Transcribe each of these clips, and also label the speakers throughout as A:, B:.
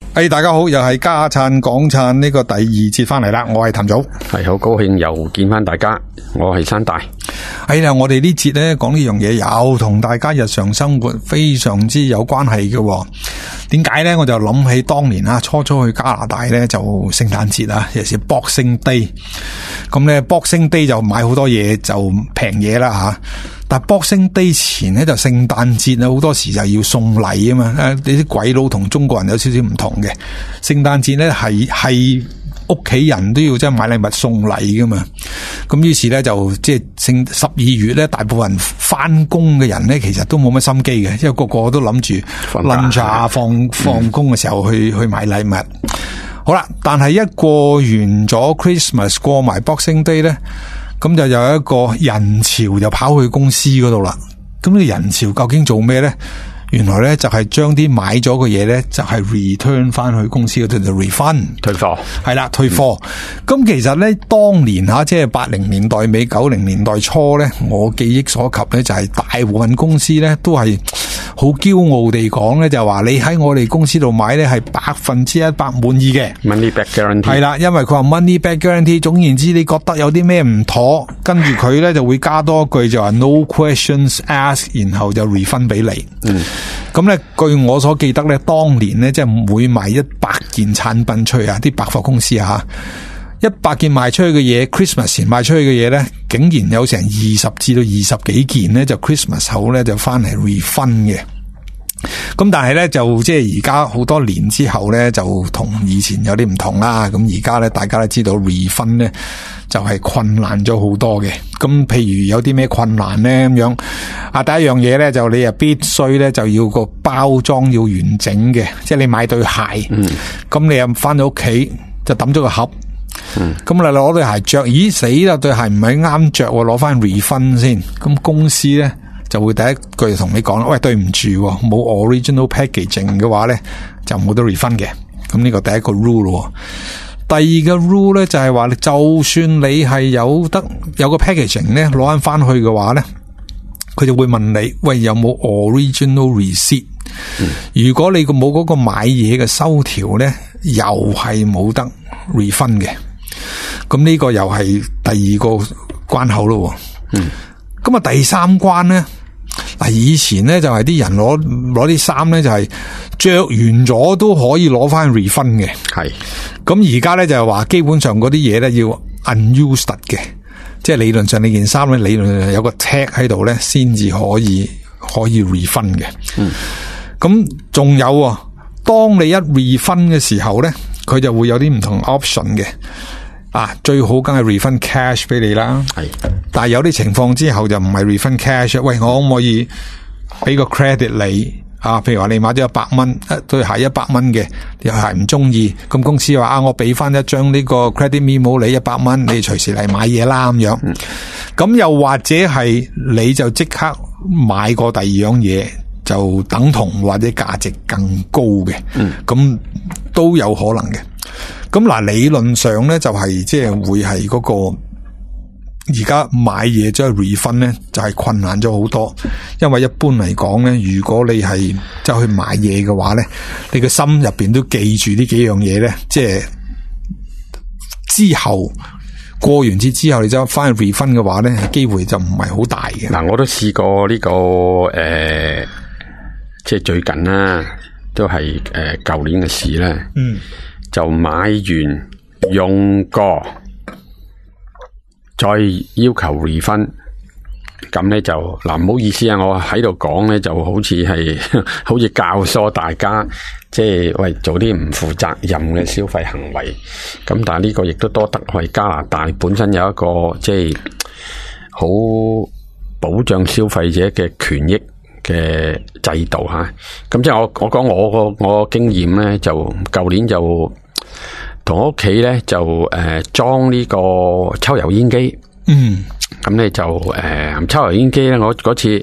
A: 大家好，又係家燦港燦呢個第二節翻嚟啦，我係譚祖，
B: 係好高興又見翻大家，我係山大。
A: 我哋呢節咧講呢樣嘢，又同大家日常生活非常之有關係嘅。點解咧？我就諗起當年初去加拿大咧，就聖誕節尤其是 Boxing Day。咁咧 Boxing Day 就買好多嘢，就平嘢啦吓。但 Boxing Day 前咧就聖誕節好多時就要送禮啊嘛。呢啲鬼佬同中國人有少少唔同嘅。聖誕節咧係屋企人都要即係買禮物送禮噶嘛。咁於是咧就即係12月咧，大部分人翻工嘅人咧，其實都冇乜心機嘅，因為個個都諗住 lunch 放工嘅時候去買禮物。好啦，但係一過完咗 Christmas 過埋 Boxing Day 咧，咁就有一個人潮就跑去公司嗰度啦。咁呢個人潮究竟做咩咧？原來咧就係將啲買咗嘅嘢咧，就係 return 翻去公司嗰度就 refund
B: 退貨，
A: 係啦，退貨。咁其實咧當年即係80年代尾90年代初咧，我記憶所及咧就係大部分公司咧都係好驕傲地講咧，就話你喺我哋公司度買咧係100%滿意嘅
B: money back guarantee。
A: 係啦，因為佢話 money back guarantee， 總言之你覺得有啲咩唔妥，跟住佢咧就會加多一句就話 no questions asked， 然後就 refund 俾你。咁咧，據我所記得咧，當年咧即係每賣100件產品出去啲百貨公司100件賣出去嘅嘢 ，Christmas 前賣出去嘅嘢咧，竟然有成20至到20幾件咧，就 Christmas 後咧就翻嚟 refund 嘅。咁但係咧就即係而家好多年之後咧，就同以前有啲唔同啦。咁而家咧大家都知道 refund 咧就係困難咗好多嘅。咁譬如有啲咩困難咧咁樣第一樣嘢咧就你必須咧就要個包裝要完整嘅，即係你買對鞋，咁你又翻到屋企就抌咗個盒，咁你攞對鞋着，咦死啦，對鞋唔係啱着，攞翻 refund 先。咁公司咧就會第一句同你講，喂，對唔住，冇 original packaging 嘅話咧就冇得 refund 嘅。咁呢個第一個 rule 咯。第二個 rule 咧就係話，就算你係有個 packaging 咧攞翻去嘅話咧，佢就會問你，喂，有冇 original receipt？如果你冇嗰個買嘢嘅收條咧，又係冇得 refund 嘅。咁呢個又係第二個關口咯。咁第三關咧，以前咧就係啲人攞啲衫咧就係着完咗都可以攞翻 refund 嘅。係。咁而家咧就係話基本上嗰啲嘢咧要 unused 嘅，即係理論上你件衫咧理論上有個 tag 喺度咧先至可以 refund 嘅。咁仲有當你一 refund 嘅時候咧，佢就會有啲唔同 option 嘅。最好梗係 refund cash 俾你啦。係，但係有啲情況之後就唔係 refund cash。喂，我可唔可以俾個 credit 你？譬如話你買咗100蚊，對鞋100蚊嘅，你鞋唔中意，咁公司話我俾翻一張呢個 credit memo 你100蚊，你隨時嚟買嘢啦咁樣。咁又或者係你就即刻買過第二樣嘢，就等同或者價值更高嘅。咁都有可能嘅。咁理論上咧就係即係會係嗰個而家買嘢即係 refund 咧就係困難咗好多，因為一般嚟講咧，如果你係走去買嘢嘅話咧，你個心入邊都記住呢幾樣嘢咧，即係之後過完節之後你走翻去 refund 嘅話咧，機會就唔係好大嘅。
B: 嗱，我都試過呢個即係最近啦，都係舊年嘅事啦。就買完用過，再要求 refund，咁咧就唔好意思我喺度講咧就好似係好似教唆大家，即係喂做啲唔負責任嘅消費行為。咁但係呢個亦都多得係加拿大本身有一個即係好保障消費者嘅權益嘅制度吓。咁即係我講我經驗咧，就舊年就同我屋企咧就裝呢個抽油煙機。咁咧就抽油煙機咧，我嗰次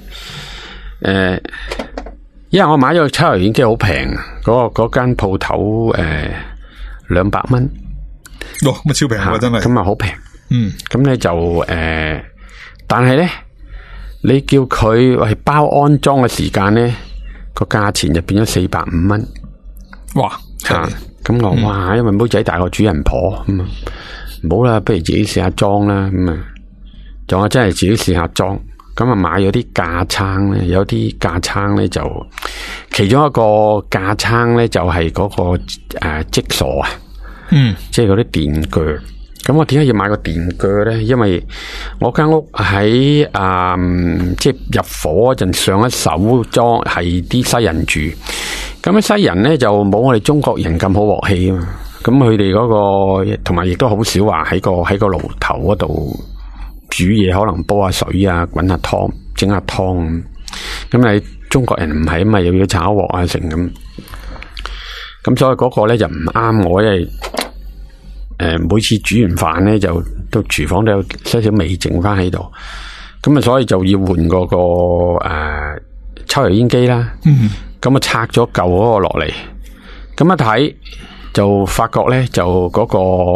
B: 因為我買咗個抽油煙機好平，嗰間鋪頭200蚊。
A: 咁超平啊，真係。
B: 咁好平。咁咧就但係咧你叫佢係包安裝嘅時間咧，個價錢就變咗450蚊。
A: 哇！
B: 咁我哇，因為妹仔大過主人婆咁啊，唔好啦，不如自己試下裝啦咁啊，仲有真係自己試下裝，咁啊買咗啲架撐咧，有啲架撐咧就其中一個架撐咧就係嗰個積鎖啊，即係嗰啲電鋸。咁我點解要買個電鋸咧？因為我間屋喺即係入伙嗰陣上一手裝係啲西人住，咁西人咧就冇我哋中國人咁好鑊氣啊嘛。咁佢哋嗰個同埋亦都好少話喺個爐頭嗰度煮嘢，可能煲下水啊，滾下湯，整下湯。咁你中國人唔係啊嘛，又要炒鑊啊成咁。咁所以嗰個咧就唔啱我，因為每次煮完飯咧，就到廚房都有少少味剩翻喺度，咁啊，所以就要換嗰個抽油煙機啦。咁啊，拆咗舊嗰個落嚟，咁一睇就發覺咧，就嗰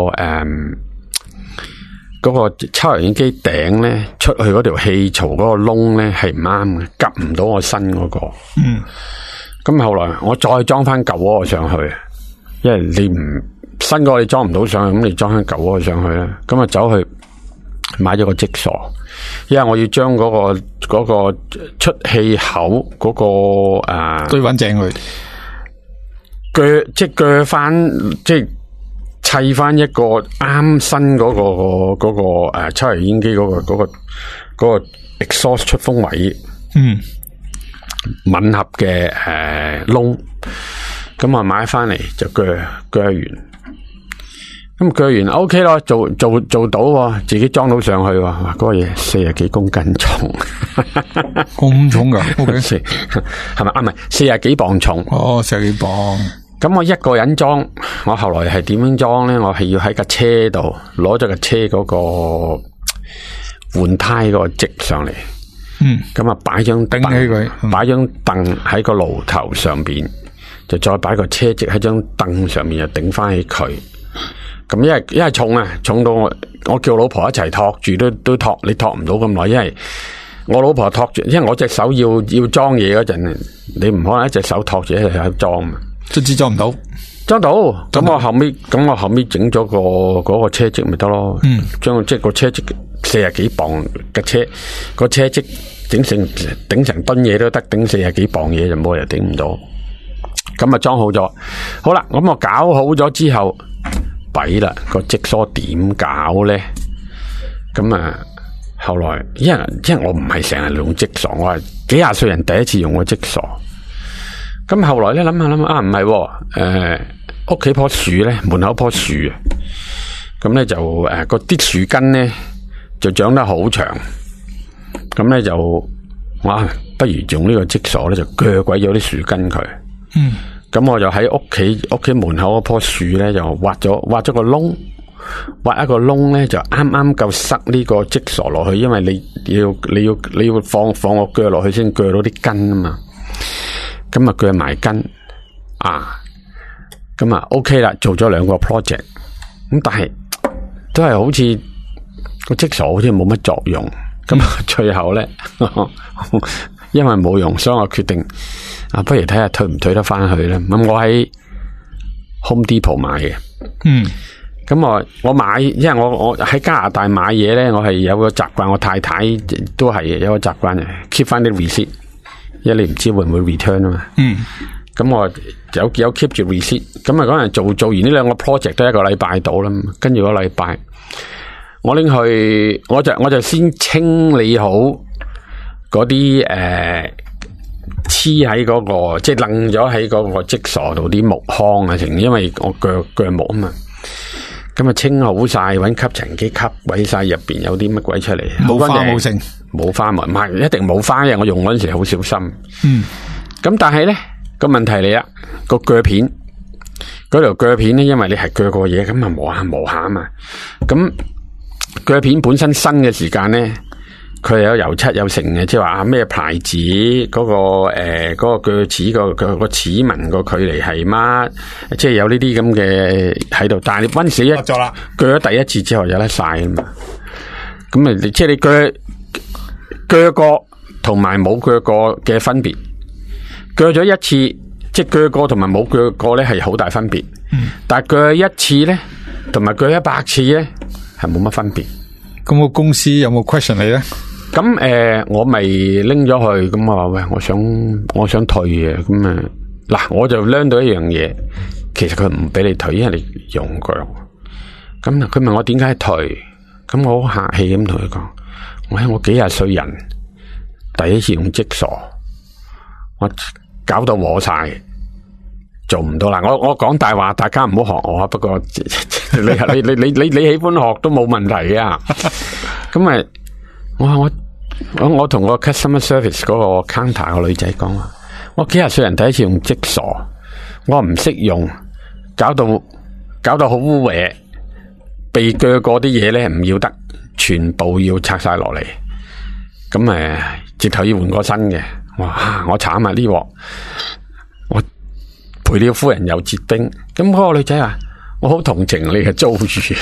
B: 個抽油煙機頂咧出去嗰條氣槽嗰個窿咧係唔啱嘅，夾唔到我新嗰個。咁後來我再裝翻舊嗰個上去，因為你唔新嗰個你裝唔到上去，咁你裝翻舊嗰個上去啦。咁啊走去買咗個積鎖，因為我要將嗰個出氣口嗰個
A: 對穩正佢，
B: 鋸翻，即係砌翻一個啱新嗰個抽油煙機嗰個 exhaust 出風位吻合嘅窿。咁啊買翻嚟就鋸完。咁鋸完 OK 咯，做到，自己裝到上去喎。哇，嗰個嘢40幾公斤重，
A: 咁重噶 ？OK，
B: 係咪？唔係40幾磅重。
A: 哦，40幾磅。
B: 咁我一個人裝，我後來係點樣裝咧？我係要喺架車度攞咗架車嗰個換胎嗰個積上嚟。咁啊擺張
A: 頂起佢，
B: 擺張凳喺個爐頭上邊，就再擺個車積喺張凳上面，就頂翻起佢。咁因為重啊，重到我叫老婆一齊托住都托，你托唔到咁耐，因為我老婆托住，因為我隻手要裝嘢嗰陣，你唔可能一隻手托住一隻手裝嘛，
A: 卒之裝唔到，
B: 裝到。咁我後尾整咗嗰個車積咪得咯，將即係個車積40幾磅嘅車，個車積頂成噸嘢都得，頂40幾磅嘢就冇人頂唔到。咁啊裝好咗，好啦，咁我搞好咗之後。弊啦，個積鎖點搞咧？咁啊，後來因為我唔係成日用積鎖，我係幾廿歲人第一次用個積鎖。咁後來咧諗下唔係，屋企棵樹咧，門口棵樹啊，咁咧就個啲樹根咧就長得好長，咁咧就哇，不如用呢個積鎖咧就鋸鬼咗啲樹根佢。咁我就喺屋企門口嗰棵樹咧，就挖咗個窿，挖一個窿咧就啱啱夠塞呢個積鎖落去，因為你要放個鋸落去先鋸到啲根啊嘛。咁啊鋸埋根咁啊 OK 啦，做咗2個 project。咁但係都係好似個積鎖好似冇乜作用。咁最後咧，因為冇用，所以我決定不如睇下退唔退得翻去咧。咁我喺 Home Depot 買嘅。咁我買，因為我喺加拿大買嘢咧，我係有個習慣，我太太都係有個習慣嘅 keep 翻啲 receipt， 因為你唔知會唔會 return 啊嘛。咁我有 keep 住 receipt。咁啊嗰陣做完呢2個 project 都1個禮拜到啦，跟住個禮拜我拎去，我就先清理好嗰啲黐喺嗰個，即係楞咗喺嗰個積鎖度啲木糠啊，成，因為我鋸木啊嘛。咁啊清好晒，搵吸塵機吸鬼晒入邊有啲乜鬼出嚟，
A: 冇花冇剩，
B: 冇花冇，唔係一定冇花嘅。我用嗰陣時好小心。咁但係咧個問題嚟啦，個鋸片嗰條鋸片咧，因為你係鋸過嘢，咁啊磨下啊嘛。咁鋸片本身新嘅時間咧，佢有油漆有成嘅，即係話咩牌子嗰個鋸齒個齒紋個距離係乜，即係有呢啲咁嘅喺度。但係你溫死一鋸咗第一次之後有得晒啊嘛。咁啊，即係你鋸過同埋冇鋸過嘅分別。鋸咗一次即係鋸過同埋冇鋸過咧係好大分別。但係鋸一次咧，同埋鋸100次咧係冇乜分別。
A: 咁個公司有冇 question 你咧？
B: 咁我咪拎咗去，咁我話喂，我想退嘅，咁嗱，我就 learn 到一樣嘢，其實佢唔俾你退，因為你用過。咁佢問我點解退，咁我好客氣咁同佢講，我幾廿歲人，第一次用積傻，我搞到和晒，做唔到啦。我講大話，大家唔好學我，不過你喜歡學都冇問題啊。咁咪我同個 customer service 嗰個 counter 個女仔講話，我幾廿歲人第一次用積傻，我唔識用，搞到好污穢，被鋸過啲嘢咧唔要得，全部要拆晒落嚟。咁直頭要換個新嘅。哇！我慘啊呢鑊，我賠了夫人又折兵。咁嗰個女仔話：我好同情你嘅遭遇。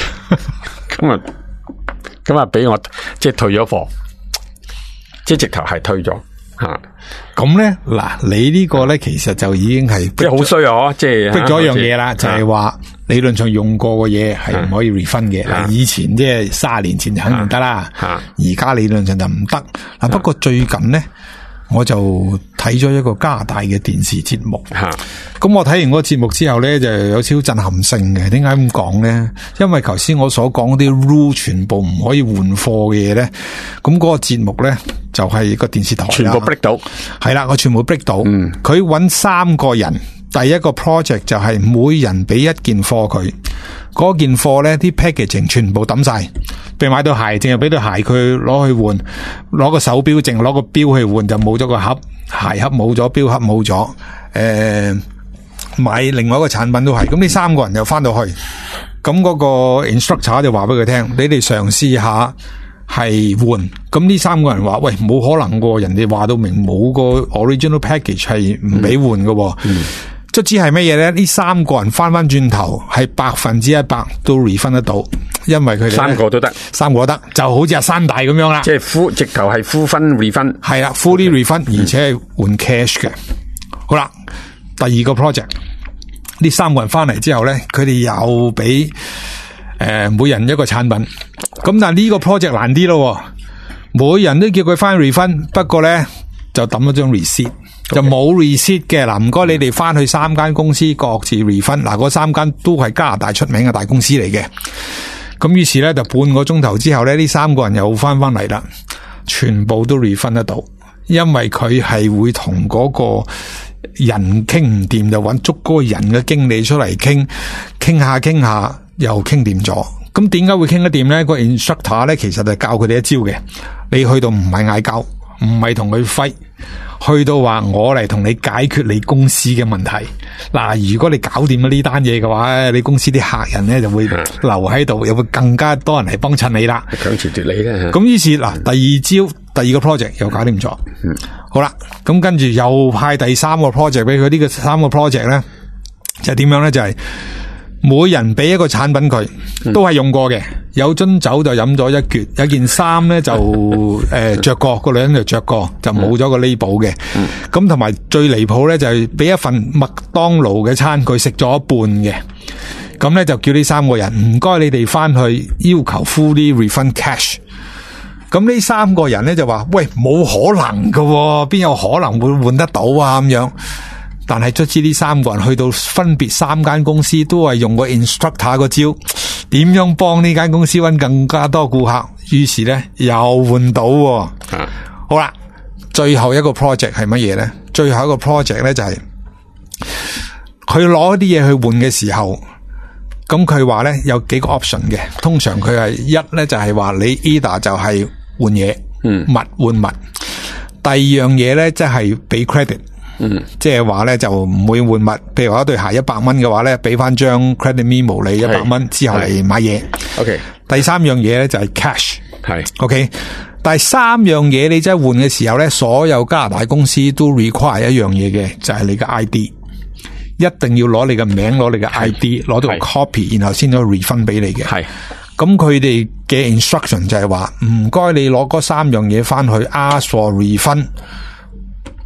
B: 咁啊俾我即係退咗貨，即係直頭係退咗吓。
A: 咁咧嗱，你呢個咧其實就已經係
B: 即係好衰啊！即係
A: 逼咗一樣嘢啦，就係話理論上用過嘅嘢係唔可以 refund 嘅。以前即係30年前就肯定得啦，而家理論上就唔得。嗱，不過最近咧，我就睇咗一個加拿大嘅電視節目。咁我睇完嗰個節目之後咧，就有少少震撼性嘅。點解咁講咧？因為頭先我所講啲 rule 全部唔可以換貨嘅嘢咧，咁嗰個節目咧就係個電視台
B: 全部 break 到，
A: 係啦，我全部 break 到。佢搵3個人，第一個 project 就係每人俾一件貨佢，嗰件貨咧啲 packaging 全部抌晒，譬如買對鞋，淨係俾對鞋佢攞去換，攞個手錶淨攞個錶去換，就冇咗個盒，鞋盒冇咗，錶盒冇咗。買另外一個產品都係，咁呢3個人又翻到去，咁嗰個 instructor 就話俾佢聽，你哋嘗試下係換。咁呢3個人話：喂，冇可能㗎，人哋話到明冇個 original package 係唔俾換㗎。卒之係乜嘢咧？呢3個人翻轉頭係100%都 refund 得到，因為佢哋
B: 3個都得
A: ，3個都得，就好似阿山大咁樣啦。
B: 即係直頭係 full 分 refund，
A: 係啦 ，fully refund，而且係換 cash 嘅。好啦，第二個 project， 呢3個人翻嚟之後咧，佢哋又俾每人一個產品。咁但係呢個 project 難啲咯，每人都叫佢翻 refund， 不過咧就抌咗張 receipt。就冇 receipt 嘅。嗱，唔該你哋翻去3間公司各自 refund。嗱，嗰3間都係加拿大出名嘅大公司嚟嘅。咁於是咧就半個鐘頭之後咧，呢3個人又翻嚟啦，全部都 refund 得到，因為佢係會同嗰個人傾唔掂，就揾捉嗰個人嘅經理出嚟傾下又傾掂咗。咁點解會傾得掂咧？個 instructor 咧其實就教佢哋一招嘅，你去到唔係嗌交，唔係同佢揮。去到話我嚟同你解決你公司嘅問題。嗱，如果你搞掂咗呢單嘢嘅話，你公司啲客人咧就會留喺度，又會更加多人嚟幫襯你啦。
B: 強詞奪理咧。
A: 咁於是嗱，第二個 project 又搞掂咗。好啦，咁跟住又派第3個 project 俾佢。呢個3個 project 咧就係點樣咧？就係每人俾一個產品佢，都係用過嘅。有樽酒就飲咗一橛，有件衫咧就着過，個女人就着過，就冇咗個 label 嘅。咁同埋最離譜咧就係俾一份麥當勞嘅餐，佢食咗一半嘅。咁咧就叫呢3個人唔該你哋翻去要求 fully refund cash。咁呢3個人咧就話：喂，冇可能噶，邊有可能會換得到啊？咁樣。但係卒之呢3個人去到分別3間公司，都係用個 instructor 個招，點樣幫呢間公司搵更加多顧客？於是咧又換到。好啦，最後一個 project 係乜嘢咧？最後一個 project 咧就係佢攞啲嘢去換嘅時候，咁佢話咧有幾個 option 嘅。通常佢係一咧就係話你 either 就係換嘢，物換物。第二樣嘢咧即係俾 credit。即係話咧就唔會換物，譬如話一對鞋100蚊嘅話咧，俾翻張 credit memo 你100蚊之後嚟買嘢。OK。第3樣嘢咧就係 cash。係。OK。第3樣嘢你真係換嘅時候咧，所有加拿大公司都 require 一樣嘢嘅，就係你嘅 ID， 一定要攞你嘅名，攞你嘅 ID， 攞到個 copy， 然後先可以 refund 俾你嘅。係。咁佢哋嘅 instruction 就係話，唔該你攞嗰3樣嘢翻去 ask for refund。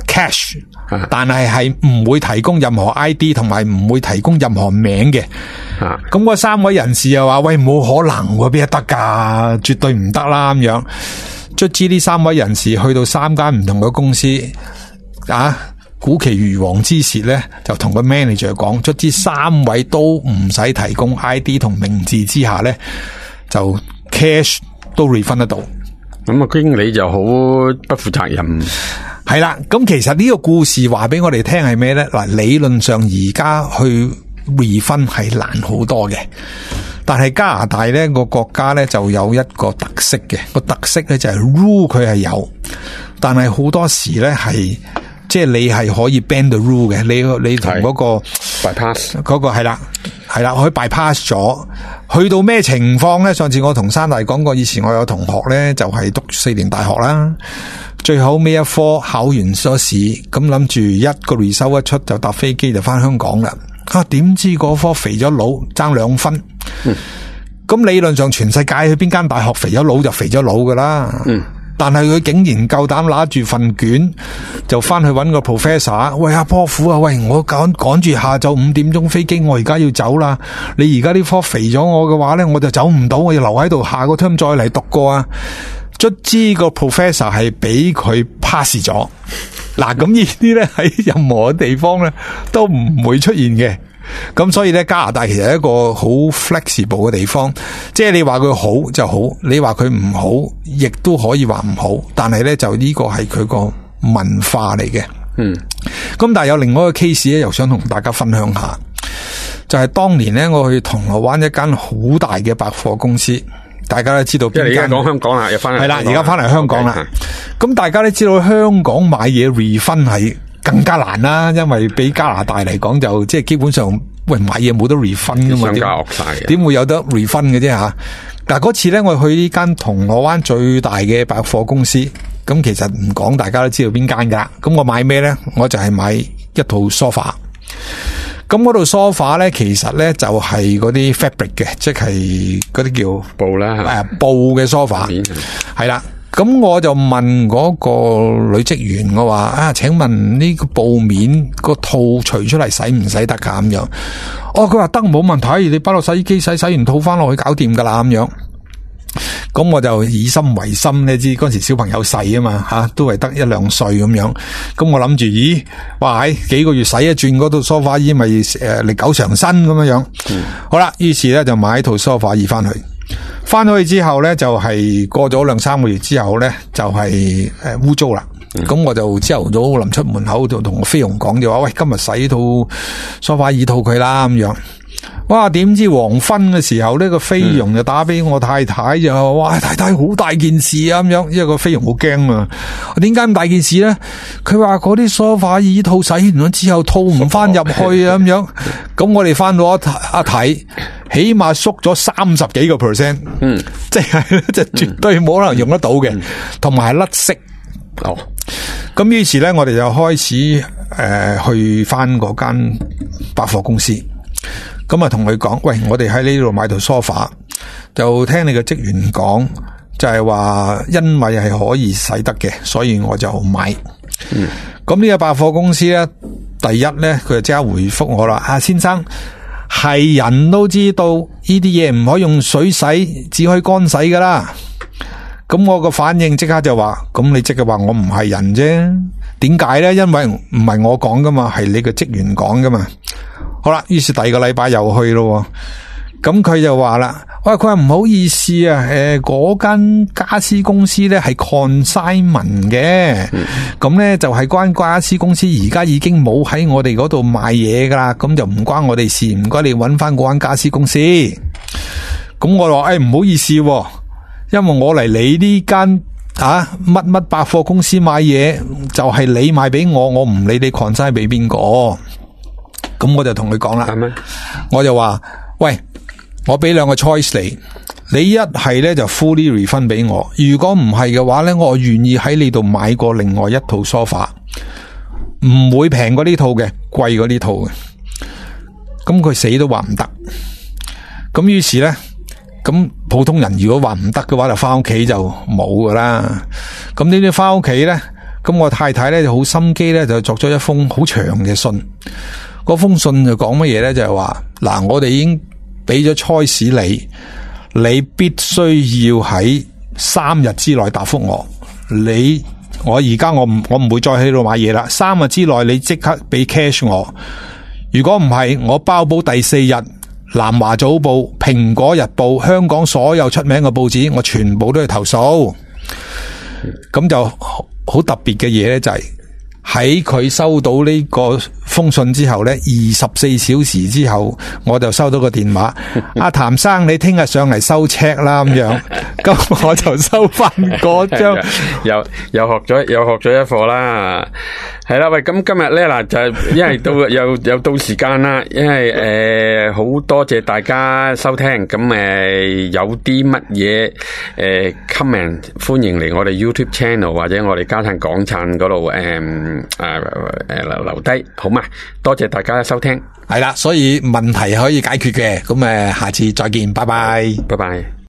A: cash，但係唔會提供任何 ID 同埋唔會提供任何名嘅。咁嗰3位人士又話：喂，冇可能喎，邊得㗎？絕對唔得啦咁樣。卒之呢3位人士去到3間唔同嘅公司鼓其如簧之舌咧，就同個 manager 講，卒之3位都唔使提供 ID 同名字之下咧，就 cash 都 refund 得到。
B: 咁經理就好不負責任。
A: 係啦，咁其實呢個故事話俾我哋聽係咩咧？嗱，理論上而家去 refund 係難好多嘅，但係加拿大咧個國家咧就有一個特色嘅，個特色咧就係 rule 佢係有，但係好多時咧係即係你係可以 bend the rule 嘅，你同嗰個
B: bypass
A: 嗰個係啦，可以 bypass 咗。去到咩情況咧？上次我同山大講過，以前我有同學咧就係讀4年大學啦，最後尾一科考完咗試，咁諗住一個 result 一出就搭飛機就翻香港啦。點知嗰科肥咗佬爭2分。咁理論上全世界去邊間大學肥咗佬就肥咗佬噶啦。但係佢竟然夠膽拿住份卷就翻去搵個 professor， 喂，阿波虎啊，喂，我趕住下晝5點鐘飛機，我而家要走啦。你而家呢科肥咗我嘅話咧，我就走唔到，我要留喺度，下個 term 再嚟讀過啊。卒之個 professor 係俾佢 pass 咗。嗱，咁呢啲咧喺任何地方咧都唔會出現嘅。咁所以咧，加拿大其實係一個好 flexible 嘅地方，即係你話佢好就好，你話佢唔好，亦都可以話唔好。但係咧，就呢個係佢個文化嚟嘅。咁但係有另外一個 case 咧，又想同大家分享下，就係當年咧，我去銅鑼灣一間好大嘅百貨公司，大家都知道邊間。
B: 即係而家講香港啦，又翻嚟。
A: 係啦，而家翻嚟香港啦。咁大家都知道香港買嘢 refund 係更加難啦，因為比加拿大嚟講就即係基本上，喂，買嘢冇得 refund 噶嘛，點會有得 refund 嘅啫吓？但係嗰次咧，我去呢間銅鑼灣最大嘅百貨公司，咁其實唔講，大家都知道邊間噶。咁我買咩咧？我就係買一套 sofa。咁嗰套 sofa 咧，其實咧就係嗰啲 fabric 嘅，即係嗰啲叫
B: 布啦，
A: 布嘅 sofa 係啦。咁我就問嗰個女職員，我話請問呢個布面個套除出嚟使唔使得㗎咁樣？佢話得，冇問題，你擺落洗衣機洗完套翻落去搞掂㗎啦咁樣。咁我就以心為心咧，知嗰時小朋友細啊嘛，都係得1-2歲咁樣。咁我諗住，咦，哇，幾個月洗一轉嗰套梳化椅咪歷久常新咁樣。好啦，於是咧就買一套梳化椅翻去。翻去之後咧，就係過咗2-3個月之後咧，就係污糟啦。咁我就朝頭早臨出門口就同我菲傭講，就話喂，今日洗套梳化椅套佢啦咁樣。哇！點知黃昏嘅時候呢個菲傭就打俾我太太，就話哇，太太好大件事啊咁樣，因為個菲傭好驚啊。點解咁大件事咧？佢話嗰啲梳化椅套洗完咗之後套唔翻入去啊咁樣。咁我哋翻到一睇，起碼縮咗30幾個%，即係就絕對冇可能用得到嘅，同埋係甩色。咁於是咧，我哋就開始去翻嗰間百貨公司。咁啊，同佢講，喂，我哋喺呢度買套 sofa， 就聽你嘅職員講，就係話因為係可以洗得嘅，所以我就買。咁呢個百貨公司咧，第一咧，佢就即刻回覆我啦，先生，係人都知道呢啲嘢唔可以用水洗，只可以乾洗噶啦。咁我個反應即刻就話，咁你即係話我唔係人啫？點解咧？因為唔係我講噶嘛，係你嘅職員講噶嘛。好啦，於是第二個禮拜又去咯，咁佢就話啦，喂，佢話唔好意思啊，嗰間家私公司咧係 consignment 嘅，咁咧就係關家私公司而家已經冇喺我哋嗰度賣嘢噶啦，咁就唔關我哋事，唔該你搵翻嗰間家私公司。咁我話唔好意思，因為我嚟你呢間乜乜百貨公司買嘢，就係你賣俾我，我唔理你 consign 俾邊個。咁我就同佢講啦，我就話，喂，我俾2個 choice 你一係咧就 fully refund 俾我，如果唔係嘅話咧，我願意喺你度買過另外一套 sofa， 唔會平過呢套嘅，貴過呢套嘅。咁佢死都話唔得。咁於是咧，咁普通人如果話唔得嘅話，就翻屋企就冇噶啦。咁呢啲翻屋企咧， 咁我太太咧就好心機咧，就作咗一封好長嘅信。嗰封信就講乜嘢咧？就係話嗱，我哋已經俾咗 choice你必須要喺3日之內答覆我。我而家我唔會再喺度買嘢啦。3日之內你即刻俾 cash 我。如果唔係，我包保第4日南華早報、蘋果日報、香港所有出名嘅報紙，我全部都去投訴。咁就好特別嘅嘢咧，就係喺佢收到呢個封信之後咧，24小時之後，我就收到個電話，阿譚生，你聽日上嚟收 check 啦咁樣，咁我就收翻嗰張，
B: 又學咗一課啦，係啦，喂，咁今日咧嗱就因為到又到時間啦，因為好多謝大家收聽，咁有啲乜嘢comment 歡迎嚟我哋 YouTube channel 或者我哋家產港產嗰度留低好嘛？多謝大家收聽，
A: 係啦，所以問題可以解決嘅，咁下次再見，拜拜，
B: 拜拜。